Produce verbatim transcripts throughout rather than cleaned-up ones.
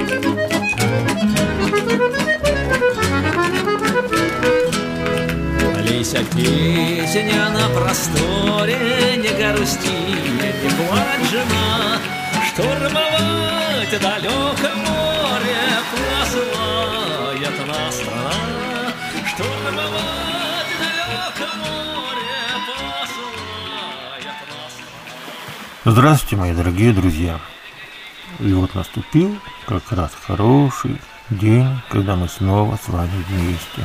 Лися, песня на просторе, не грусти, не плачь, жена, штурмовать далекое море посылает нас страна, штурмовать далекое море посылает нас страна. Здравствуйте, мои дорогие друзья! И вот наступил как раз хороший день, когда мы снова с вами вместе.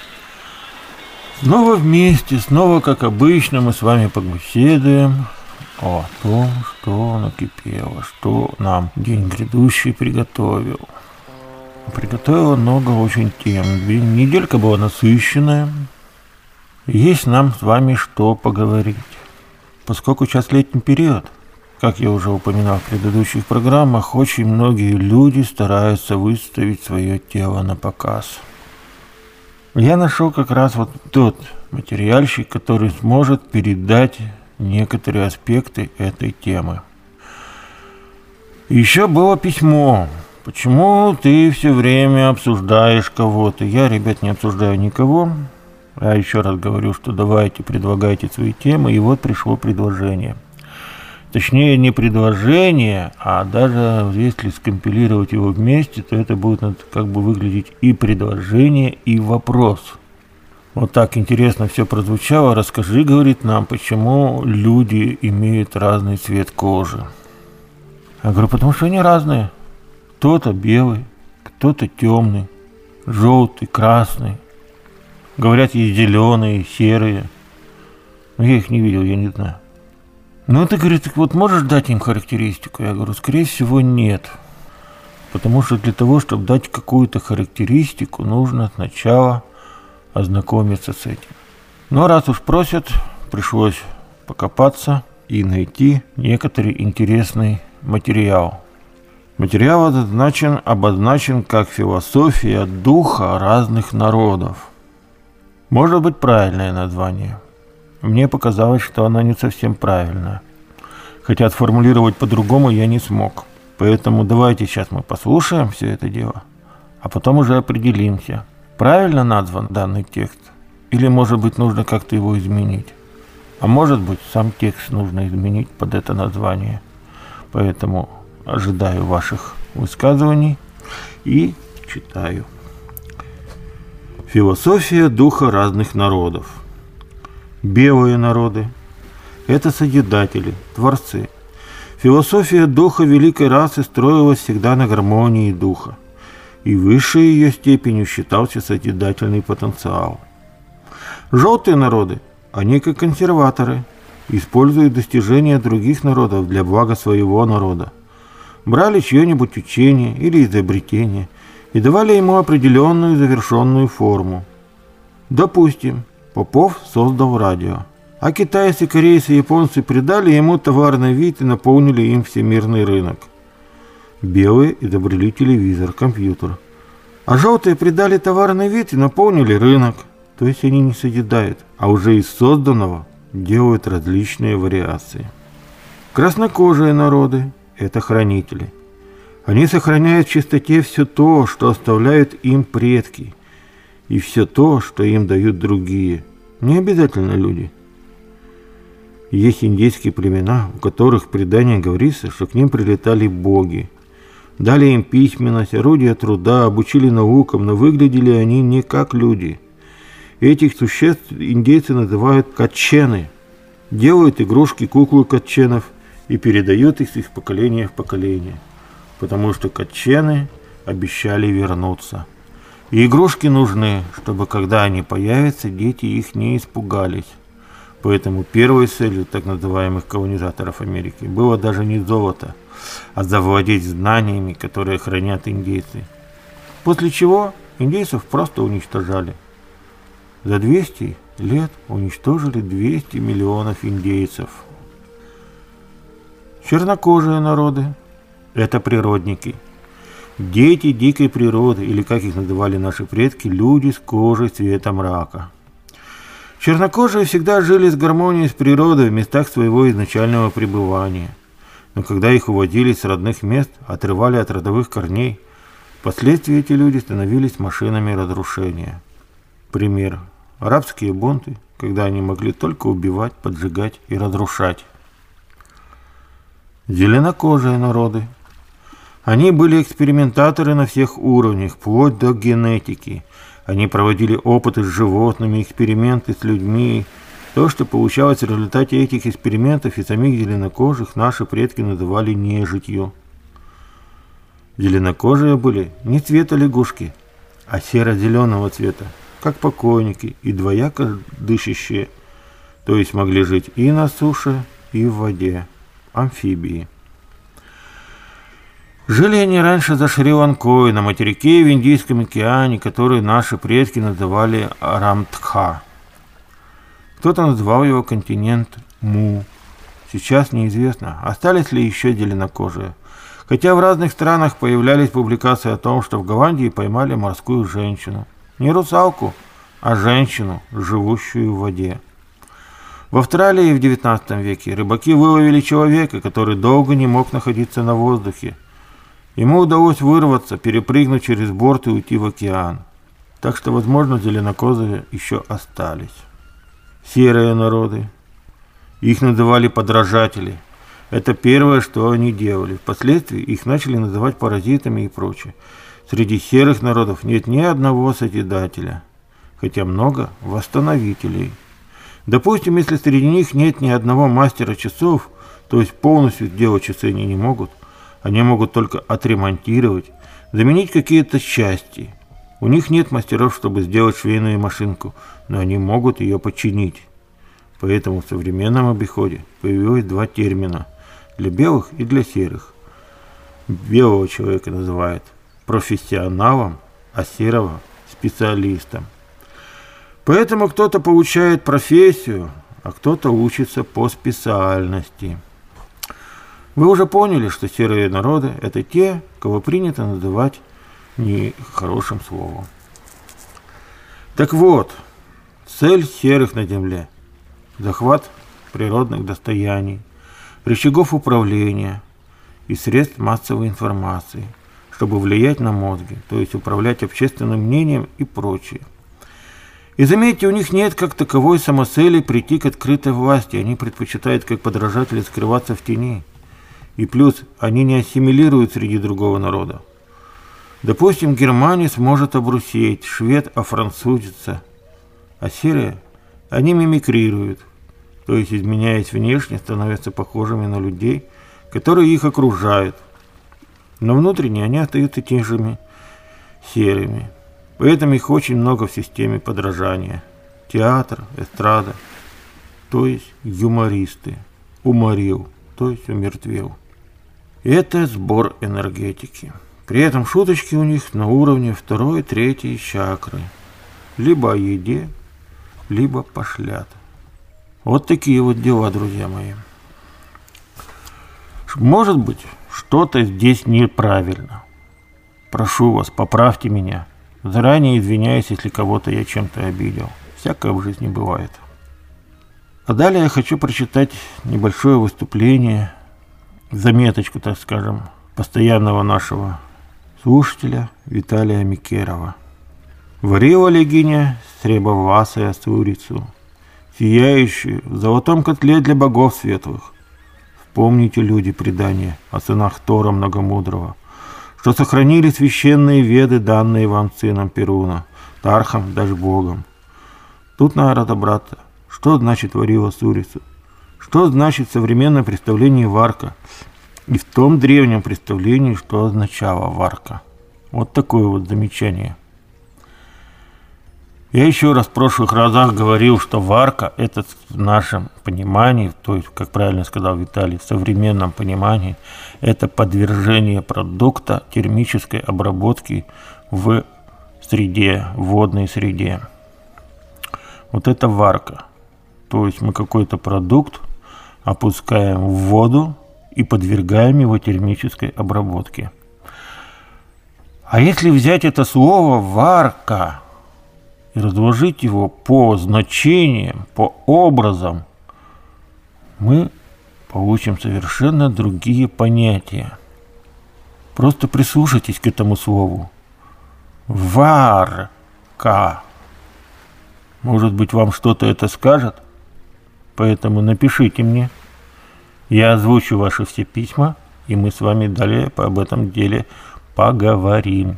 Снова вместе, снова, как обычно, мы с вами побеседуем о том, что накипело, что нам день грядущий приготовил. Приготовила много очень тем. Неделька была насыщенная. Есть нам с вами что поговорить. Поскольку сейчас летний период, как я уже упоминал в предыдущих программах, очень многие люди стараются выставить свое тело на показ. Я нашел как раз вот тот материальчик, который сможет передать некоторые аспекты этой темы. Еще было письмо. Почему ты все время обсуждаешь кого-то? Я, ребят, не обсуждаю никого. Я еще раз говорю, что давайте, предлагайте свои темы. И вот пришло предложение. Точнее, не предложение, а даже если скомпилировать его вместе, то это будет как бы выглядеть и предложение, и вопрос. Вот так интересно все прозвучало. Расскажи, говорит нам, почему люди имеют разный цвет кожи. Я говорю, потому что они разные. Кто-то белый, кто-то темный, желтый, красный. Говорят, есть зеленые, серые. Но я их не видел, я не знаю. Ну, ты, говорит, вот можешь дать им характеристику? Я говорю, скорее всего, нет. Потому что для того, чтобы дать какую-то характеристику, нужно сначала ознакомиться с этим. Но раз уж просят, пришлось покопаться и найти некоторый интересный материал. Материал обозначен, обозначен как философия духа разных народов. Может быть, правильное название. Мне показалось, что она не совсем правильная. Хотя отформулировать по-другому я не смог. Поэтому давайте сейчас мы послушаем все это дело, а потом уже определимся, правильно назван данный текст, или, может быть, нужно как-то его изменить. А может быть, сам текст нужно изменить под это название. Поэтому ожидаю ваших высказываний и читаю. Философия духа разных народов. Белые народы – это созидатели, творцы. Философия духа великой расы строилась всегда на гармонии духа, и высшей ее степенью считался созидательный потенциал. Желтые народы, они как консерваторы, используют достижения других народов для блага своего народа. Брали чье-нибудь учение или изобретение и давали ему определенную завершенную форму. Допустим, Попов создал радио, а китайцы, корейцы и японцы придали ему товарный вид и наполнили им всемирный рынок. Белые изобрели телевизор, компьютер, а желтые придали товарный вид и наполнили рынок. То есть они не созидают, а уже из созданного делают различные вариации. Краснокожие народы – это хранители. Они сохраняют в чистоте все то, что оставляют им предки, и все то, что им дают другие, не обязательно люди. Есть индейские племена, у которых в предании говорится, что к ним прилетали боги. Дали им письменность, орудия труда, обучили наукам, но выглядели они не как люди. Этих существ индейцы называют катчены. Делают игрушки, куклы катченов и передают их из поколения в поколение, потому что катчены обещали вернуться. И игрушки нужны, чтобы когда они появятся, дети их не испугались. Поэтому первой целью так называемых колонизаторов Америки было даже не золото, а завладеть знаниями, которые хранят индейцы. После чего индейцев просто уничтожали. За двести лет уничтожили двести миллионов индейцев. Чернокожие народы – это природники. Дети дикой природы, или как их называли наши предки, люди с кожей цвета мрака. Чернокожие всегда жили с гармонией с природой в местах своего изначального пребывания. Но когда их уводили с родных мест, отрывали от родовых корней, Впоследствии эти люди становились машинами разрушения. Пример. Арабские бунты, когда они могли только убивать, поджигать и разрушать. Зеленокожие народы. Они были экспериментаторы на всех уровнях, вплоть до генетики. Они проводили опыты с животными, эксперименты с людьми. То, что получалось в результате этих экспериментов и самих зеленокожих, наши предки называли нежитью. Зеленокожие были не цвета лягушки, а серо-зеленого цвета, как покойники и двояко дышащие, то есть могли жить и на суше, и в воде, амфибии. Жили они раньше за Шри-Ланкой, на материке в Индийском океане, который наши предки называли Рамтха. Кто-то называл его континент Му. Сейчас неизвестно, остались ли еще зеленокожие. Хотя в разных странах появлялись публикации о том, что в Голландии поймали морскую женщину. Не русалку, а женщину, живущую в воде. В Австралии в девятнадцатом веке рыбаки выловили человека, который долго не мог находиться на воздухе. Ему удалось вырваться, перепрыгнуть через борт и уйти в океан. Так что, возможно, зеленокожие еще остались. Серые народы. Их называли подражатели. Это первое, что они делали. Впоследствии их начали называть паразитами и прочее. Среди серых народов нет ни одного созидателя, хотя много восстановителей. Допустим, если среди них нет ни одного мастера часов, то есть полностью сделать часы они не могут, они могут только отремонтировать, заменить какие-то части. У них нет мастеров, чтобы сделать швейную машинку, но они могут ее починить. Поэтому в современном обиходе появилось два термина – для белых и для серых. Белого человека называют профессионалом, а серого – специалистом. Поэтому кто-то получает профессию, а кто-то учится по специальности. Вы уже поняли, что серые народы – это те, кого принято называть нехорошим словом. Так вот, цель серых на земле – захват природных достояний, рычагов управления и средств массовой информации, чтобы влиять на мозги, то есть управлять общественным мнением и прочее. И заметьте, у них нет как таковой самоцели прийти к открытой власти, они предпочитают как подражатели скрываться в тени. И плюс, они не ассимилируют среди другого народа. Допустим, германец может обрусеть, швед офранцузится, а серые, они мимикрируют, то есть, изменяясь внешне, становятся похожими на людей, которые их окружают. Но внутренне они остаются теми же серыми. Поэтому их очень много в системе подражания. Театр, эстрада, то есть юмористы. Уморил, то есть умертвел. Это сбор энергетики. При этом шуточки у них на уровне второй, третьей чакры. Либо о еде, либо пошлят. Вот такие вот дела, друзья мои. Может быть, что-то здесь неправильно. Прошу вас, поправьте меня. Заранее извиняюсь, если кого-то я чем-то обидел. Всякое в жизни бывает. А далее я хочу прочитать небольшое выступление, заметочку, так скажем, постоянного нашего слушателя Виталия Микерова. Варила легиня сребовласая сурицу, сияющую в золотом котле для богов светлых. Вспомните, люди, предания о сынах Тора Многомудрого, что сохранили священные веды, данные вам сыном Перуна, Тархом, даже Богом. Тут надо разобраться, что значит варила сурицу, что значит в современном представлении варка, и в том древнем представлении, что означала варка. Вот такое вот замечание. Я еще раз в прошлых разах говорил, что варка – это в нашем понимании, то есть, как правильно сказал Виталий, в современном понимании, это подвержение продукта термической обработки в среде, в водной среде. Вот это варка. То есть мы какой-то продукт опускаем в воду и подвергаем его термической обработке. А если взять это слово «варка» и разложить его по значениям, по образам, мы получим совершенно другие понятия. Просто прислушайтесь к этому слову. Варка. Может быть, вам что-то это скажет? Поэтому напишите мне. Я озвучу ваши все письма, и мы с вами далее об этом деле поговорим.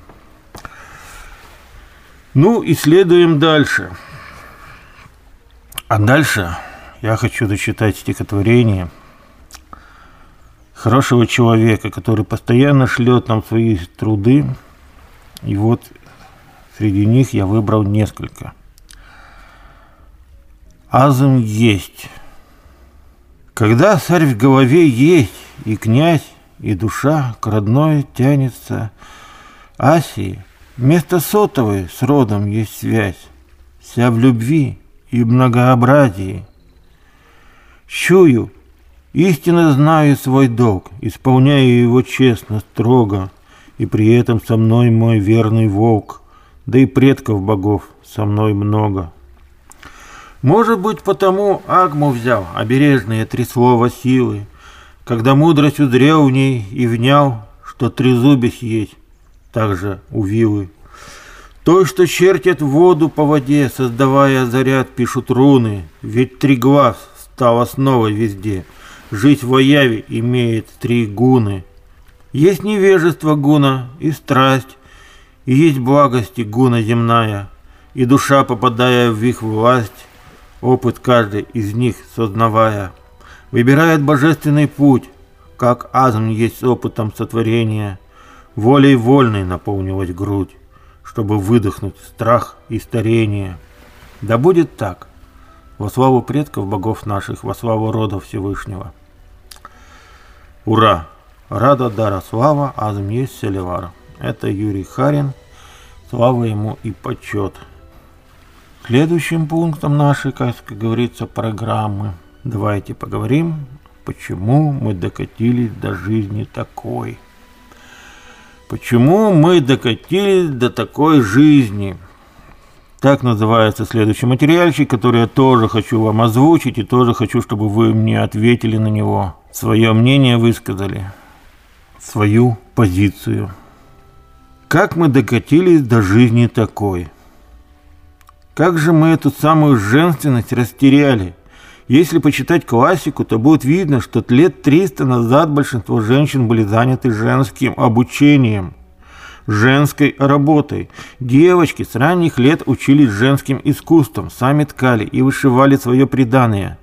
Ну, и следуем дальше. А дальше я хочу зачитать стихотворение хорошего человека, который постоянно шлет нам свои труды. И вот среди них я выбрал несколько. Азм есть. Когда царь в голове есть, и князь, и душа к родной тянется Асии, вместо сотовой с родом есть связь, вся в любви и многообразии. Чую, истинно знаю свой долг, исполняю его честно, строго, и при этом со мной мой верный волк, да и предков богов со мной много. Может быть, потому Агму взял обережные три слова силы, когда мудрость узрел в ней и внял, что трезубец есть, также у вилы. Той, что чертят воду по воде, создавая заряд, пишут руны, ведь три глаз стал основой везде. Жить в Ояве имеет три гуны. Есть невежество гуна и страсть, и есть благость и гуна земная, и душа, попадая в их власть, опыт каждый из них сознавая, выбирает божественный путь, как азм есть опытом сотворения, волей вольной наполнилась грудь, чтобы выдохнуть страх и старение. Да будет так, во славу предков богов наших, во славу рода Всевышнего. Ура! Рада Дара слава, азм есть Селивар. Это Юрий Харин, слава ему и почет. Следующим пунктом нашей, как говорится, программы давайте поговорим, почему мы докатились до жизни такой. Почему мы докатились до такой жизни? Так называется следующий материальчик, который я тоже хочу вам озвучить, и тоже хочу, чтобы вы мне ответили на него, свое мнение высказали, свою позицию. Как мы докатились до жизни такой? Как же мы эту самую женственность растеряли? Если почитать классику, то будет видно, что лет триста назад большинство женщин были заняты женским обучением, женской работой. Девочки с ранних лет учились женским искусством, сами ткали и вышивали свое приданое.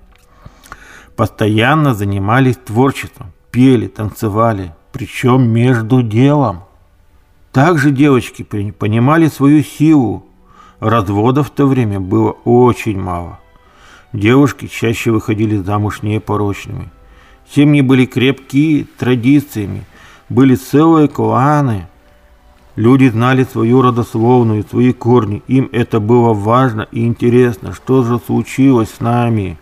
Постоянно занимались творчеством, пели, танцевали, причем между делом. Также девочки понимали свою силу. Разводов в то время было очень мало. Девушки чаще выходили замуж непорочными. Семьи были крепкие традициями, были целые кланы. Люди знали свою родословную, свои корни. Им это было важно и интересно. Что же случилось с нами?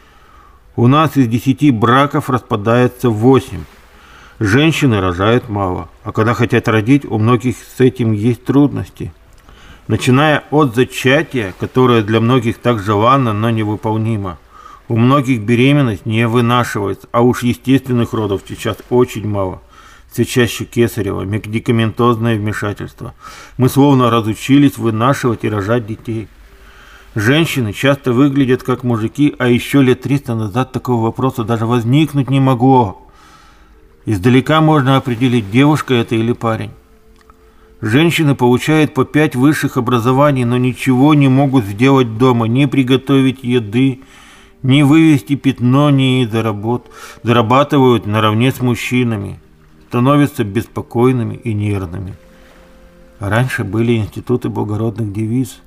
У нас из десяти браков распадается восемь. Женщины рожают мало, а когда хотят родить, у многих с этим есть трудности. Начиная от зачатия, которое для многих так желанно, но невыполнимо. У многих беременность не вынашивается, а уж естественных родов сейчас очень мало. Все чаще кесарево, медикаментозное вмешательство. Мы словно разучились вынашивать и рожать детей. Женщины часто выглядят как мужики, а еще лет триста назад такого вопроса даже возникнуть не могло. Издалека можно определить, девушка это или парень. Женщины получают по пять высших образований, но ничего не могут сделать дома, не приготовить еды, не вывести пятно, не заработ... зарабатывают наравне с мужчинами, становятся беспокойными и нервными. А раньше были институты благородных девиц.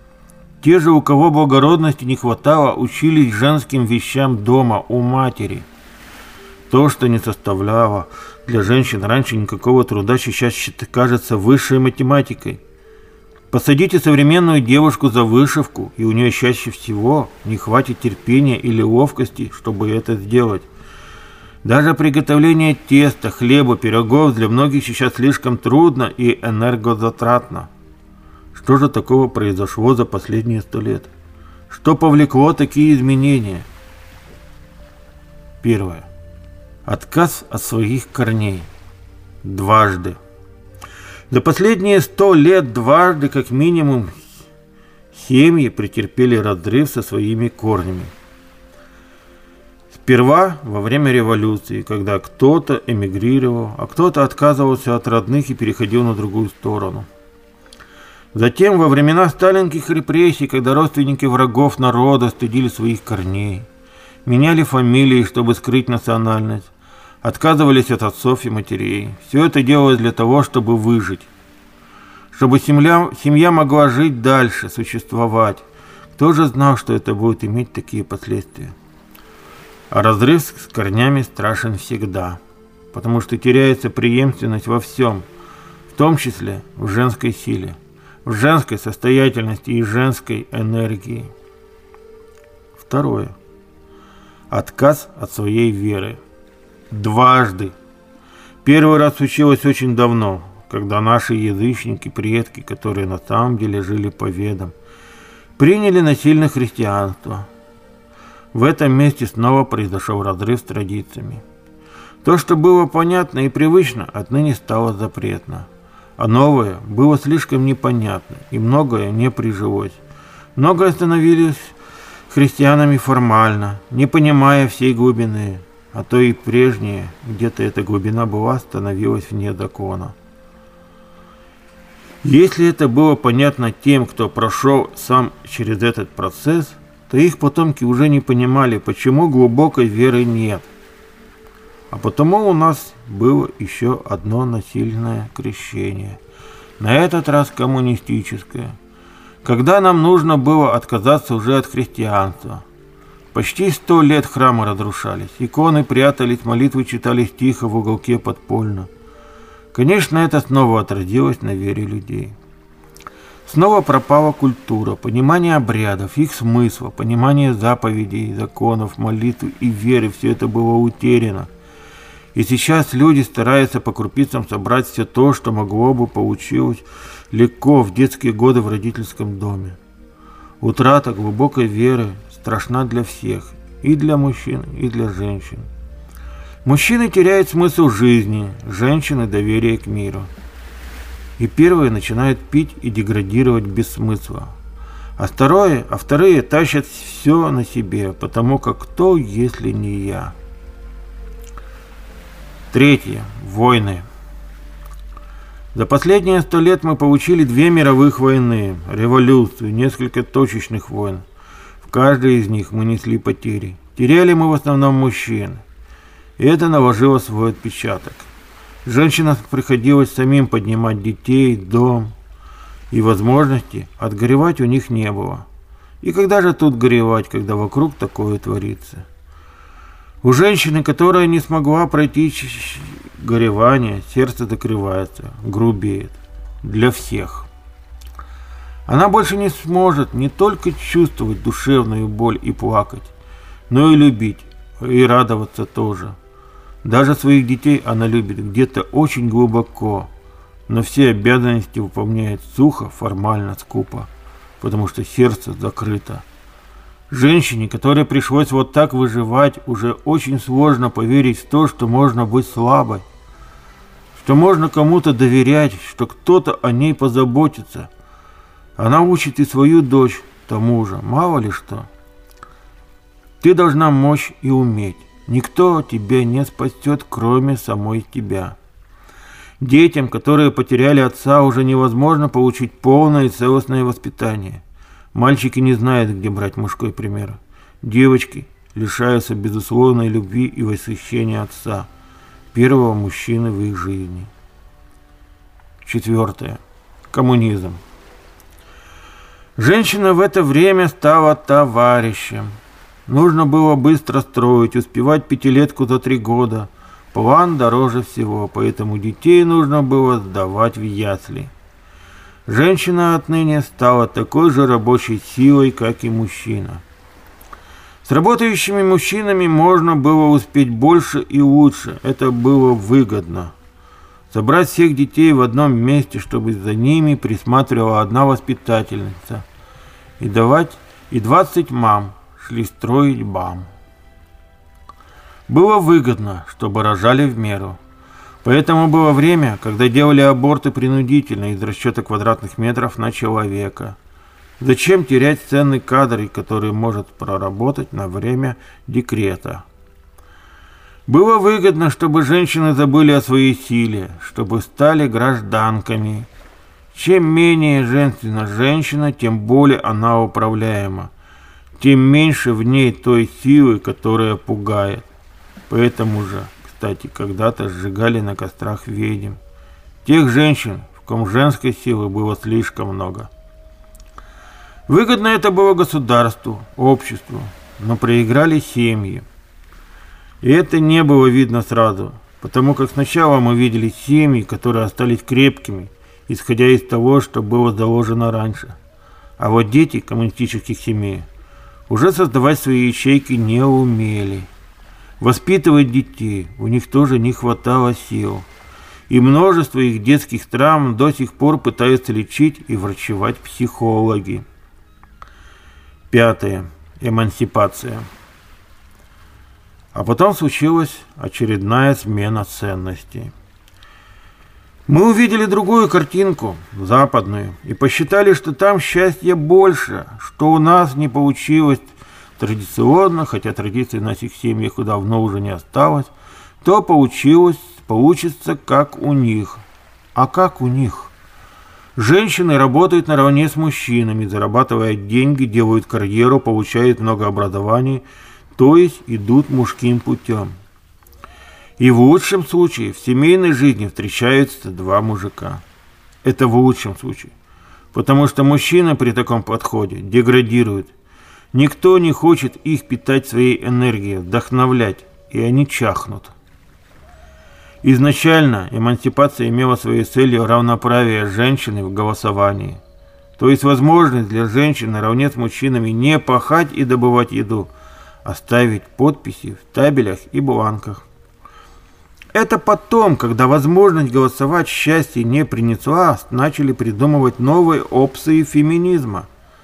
Те же, у кого благородности не хватало, учились женским вещам дома, у матери. То, что не составляло для женщин раньше никакого труда, сейчас кажется высшей математикой. Посадите современную девушку за вышивку, и у нее чаще всего не хватит терпения или ловкости, чтобы это сделать. Даже приготовление теста, хлеба, пирогов для многих сейчас слишком трудно и энергозатратно. Что же такого произошло за последние сто лет? Что повлекло такие изменения? Первое. Отказ от своих корней. Дважды. За последние сто лет дважды, как минимум, семьи претерпели разрыв со своими корнями. Сперва во время революции, когда кто-то эмигрировал, а кто-то отказывался от родных и переходил на другую сторону. Затем во времена сталинских репрессий, когда родственники врагов народа стыдили своих корней, меняли фамилии, чтобы скрыть национальность, отказывались от отцов и матерей. Все это делалось для того, чтобы выжить, чтобы семья, семья могла жить дальше, существовать. Кто же знал, что это будет иметь такие последствия? А разрыв с корнями страшен всегда, потому что теряется преемственность во всем, в том числе в женской силе, в женской состоятельности и женской энергии. Второе. Отказ от своей веры. Дважды. Первый раз случилось очень давно, когда наши язычники, предки, которые на самом деле жили по ведам, приняли насильно христианство. В этом месте снова произошел разрыв с традициями. То, что было понятно и привычно, отныне стало запретно. А новое было слишком непонятно, и многое не прижилось. Многое становилось христианами формально, не понимая всей глубины, а то и прежнее, где-то эта глубина была, становилась вне закона. Если это было понятно тем, кто прошел сам через этот процесс, то их потомки уже не понимали, почему глубокой веры нет. А потому у нас было еще одно насильное крещение, на этот раз коммунистическое, когда нам нужно было отказаться уже от христианства. Почти сто лет храмы разрушались, иконы прятались, молитвы читались тихо в уголке подпольно. Конечно, это снова отразилось на вере людей. Снова пропала культура, понимание обрядов, их смысла, понимание заповедей, законов, молитв и веры. Все это было утеряно. И сейчас люди стараются по крупицам собрать все то, что могло бы получилось легко в детские годы в родительском доме. Утрата глубокой веры страшна для всех, и для мужчин, и для женщин. Мужчины теряют смысл жизни, женщины – доверие к миру. И первые начинают пить и деградировать без смысла. А второе, а вторые тащат все на себе, потому как кто, если не я? Третье. Войны. За последние сто лет мы получили две мировых войны, революцию, несколько точечных войн. В каждой из них мы несли потери. Теряли мы в основном мужчин. И это наложило свой отпечаток. Женщинам приходилось самим поднимать детей, дом, и возможности отгоревать у них не было. И когда же тут горевать, когда вокруг такое творится? У женщины, которая не смогла пройти горевание, сердце закрывается, грубеет. Для всех. Она больше не сможет не только чувствовать душевную боль и плакать, но и любить, и радоваться тоже. Даже своих детей она любит где-то очень глубоко, но все обязанности выполняет сухо, формально, скупо, потому что сердце закрыто. Женщине, которой пришлось вот так выживать, уже очень сложно поверить в то, что можно быть слабой, что можно кому-то доверять, что кто-то о ней позаботится. Она учит и свою дочь тому же, мало ли что. Ты должна мочь и уметь. Никто тебя не спасет, кроме самой тебя. Детям, которые потеряли отца, уже невозможно получить полное и целостное воспитание. Мальчики не знают, где брать мужской пример. Девочки лишаются безусловной любви и восхищения отца, первого мужчины в их жизни. Четвертое. Коммунизм. Женщина в это время стала товарищем. Нужно было быстро строить, успевать пятилетку за три года. План дороже всего, поэтому детей нужно было сдавать в ясли. Женщина отныне стала такой же рабочей силой, как и мужчина. С работающими мужчинами можно было успеть больше и лучше. Это было выгодно. Собрать всех детей в одном месте, чтобы за ними присматривала одна воспитательница. И давать, и двадцать мам шли строить БАМ. Было выгодно, чтобы рожали в меру. Поэтому было время, когда делали аборты принудительно из расчета квадратных метров на человека. Зачем терять ценный кадр, который может проработать на время декрета? Было выгодно, чтобы женщины забыли о своей силе, чтобы стали гражданками. Чем менее женственна женщина, тем более она управляема, тем меньше в ней той силы, которая пугает. Поэтому же, кстати, когда-то сжигали на кострах ведьм. Тех женщин, в ком женской силы было слишком много. Выгодно это было государству, обществу, но проиграли семьи. И это не было видно сразу, потому как сначала мы видели семьи, которые остались крепкими, исходя из того, что было заложено раньше. А вот дети коммунистических семей уже создавать свои ячейки не умели. Воспитывать детей у них тоже не хватало сил. И множество их детских травм до сих пор пытаются лечить и врачевать психологи. Пятое. Эмансипация. А потом случилась очередная смена ценностей. Мы увидели другую картинку, западную, и посчитали, что там счастья больше, что у нас не получилось традиционно, хотя традиций в наших семьях давно уже не осталось, то получилось, получится как у них. А как у них? Женщины работают наравне с мужчинами, зарабатывая деньги, делают карьеру, получают много образований, то есть идут мужским путем. И в лучшем случае в семейной жизни встречаются два мужика. Это в лучшем случае. Потому что мужчина при таком подходе деградирует. Никто не хочет их питать своей энергией, вдохновлять, и они чахнут. Изначально эмансипация имела своей целью равноправие женщины в голосовании. То есть возможность для женщин наравне с мужчинами не пахать и добывать еду, а ставить подписи в табелях и бланках. Это потом, когда возможность голосовать счастье не принесла, начали придумывать новые опции феминизма.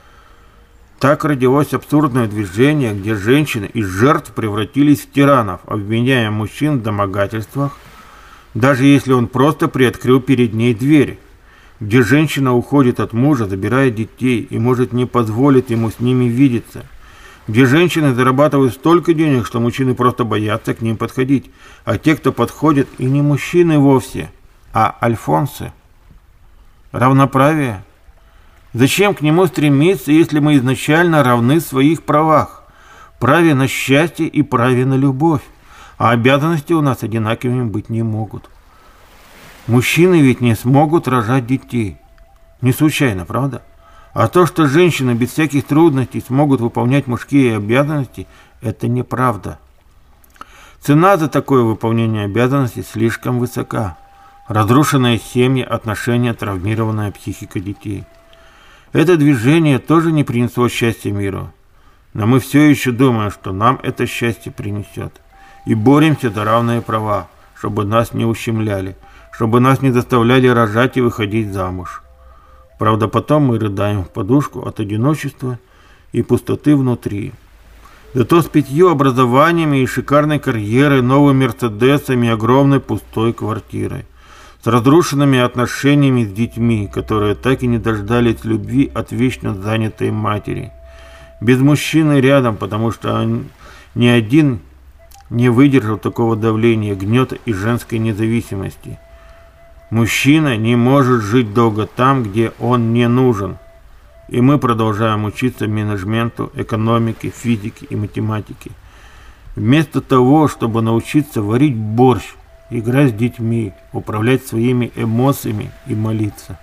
Так родилось абсурдное движение, где женщины из жертв превратились в тиранов, обвиняя мужчин в домогательствах, даже если он просто приоткрыл перед ней дверь, где женщина уходит от мужа, забирая детей и может не позволить ему с ними видеться, где женщины зарабатывают столько денег, что мужчины просто боятся к ним подходить, а те, кто подходит, и не мужчины вовсе, а альфонсы. Равноправие? Зачем к нему стремиться, если мы изначально равны в своих правах, праве на счастье и праве на любовь, а обязанности у нас одинаковыми быть не могут. Мужчины ведь не смогут рожать детей. Не случайно, правда? А то, что женщины без всяких трудностей смогут выполнять мужские обязанности, это неправда. Цена за такое выполнение обязанностей слишком высока. Разрушенные семьи, отношения, травмированная психика детей. Это движение тоже не принесло счастья миру. Но мы все еще думаем, что нам это счастье принесет. И боремся за равные права, чтобы нас не ущемляли, чтобы нас не заставляли рожать и выходить замуж. Правда, потом мы рыдаем в подушку от одиночества и пустоты внутри. Зато с пятью образованиями и шикарной карьерой, новыми мерседесами и огромной пустой квартирой. С разрушенными отношениями с детьми, которые так и не дождались любви от вечно занятой матери. Без мужчины рядом, потому что он, ни один не выдержал такого давления, гнета и женской независимости. Мужчина не может жить долго там, где он не нужен. И мы продолжаем учиться менеджменту, экономике, физике и математике. Вместо того, чтобы научиться варить борщ, играть с детьми, управлять своими эмоциями и молиться.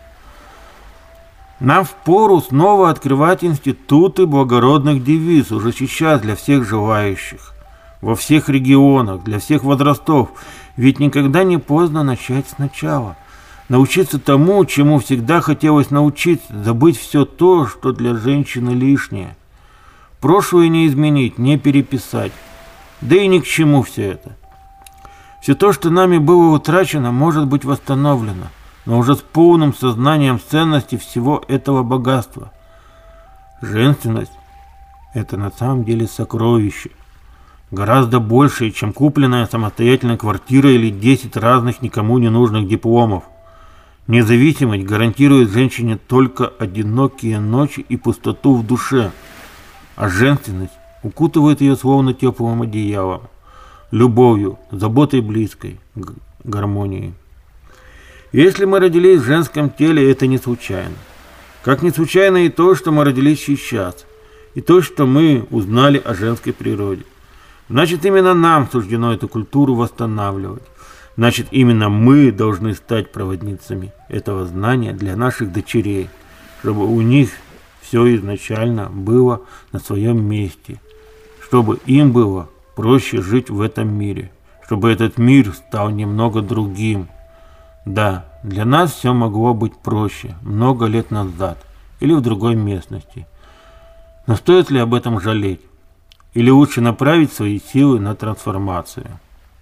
Нам впору снова открывать институты благородных девиз уже сейчас для всех желающих. Во всех регионах, для всех возрастов. Ведь никогда не поздно начать сначала. Научиться тому, чему всегда хотелось научиться, забыть все то, что для женщины лишнее. Прошлое не изменить, не переписать. Да и ни к чему все это. Все то, что нами было утрачено, может быть восстановлено, но уже с полным сознанием ценности всего этого богатства. Женственность – это на самом деле сокровище. гораздо большее, чем купленная самостоятельно квартира или десять разных никому не нужных дипломов. Независимость гарантирует женщине только одинокие ночи и пустоту в душе, а женственность укутывает ее словно теплым одеялом, любовью, заботой близкой, гармонией. Если мы родились в женском теле, это не случайно. Как не случайно и то, что мы родились сейчас, и то, что мы узнали о женской природе. Значит, именно нам суждено эту культуру восстанавливать. Значит, именно мы должны стать проводницами этого знания для наших дочерей, чтобы у них все изначально было на своем месте, чтобы им было проще жить в этом мире, чтобы этот мир стал немного другим. Да, для нас все могло быть проще много лет назад или в другой местности. Но стоит ли об этом жалеть? Или лучше направить свои силы на трансформацию?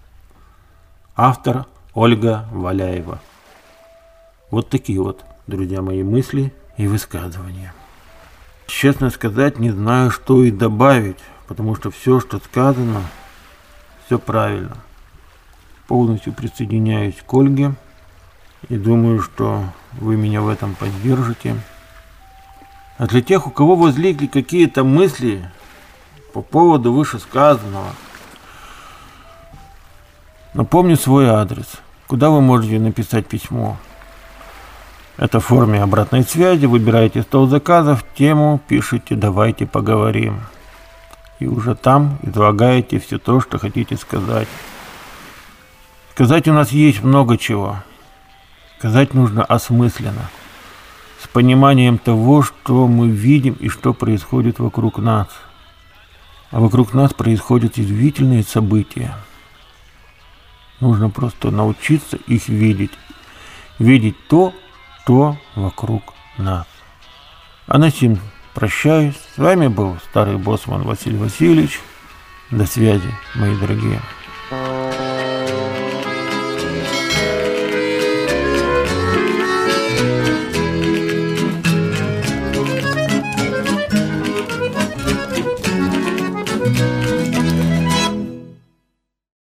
Автор Ольга Валяева. Вот такие вот, друзья мои, мысли и высказывания. Честно сказать, не знаю, что и добавить, потому что все, что сказано, все правильно. Полностью присоединяюсь к Ольге и думаю, что вы меня в этом поддержите. А для тех, у кого возникли какие-то мысли по поводу вышесказанного, напомню свой адрес, куда вы можете написать письмо. Это в форме обратной связи. Выбираете стол заказов, тему, пишите «Давайте поговорим». И уже там излагаете все то, что хотите сказать. Сказать у нас есть много чего. Сказать нужно осмысленно, с пониманием того, что мы видим и что происходит вокруг нас. А вокруг нас происходят удивительные события. Нужно просто научиться их видеть. Видеть то, что вокруг нас. А на сим прощаюсь. С вами был старый боссман Василий Васильевич. До связи, мои дорогие.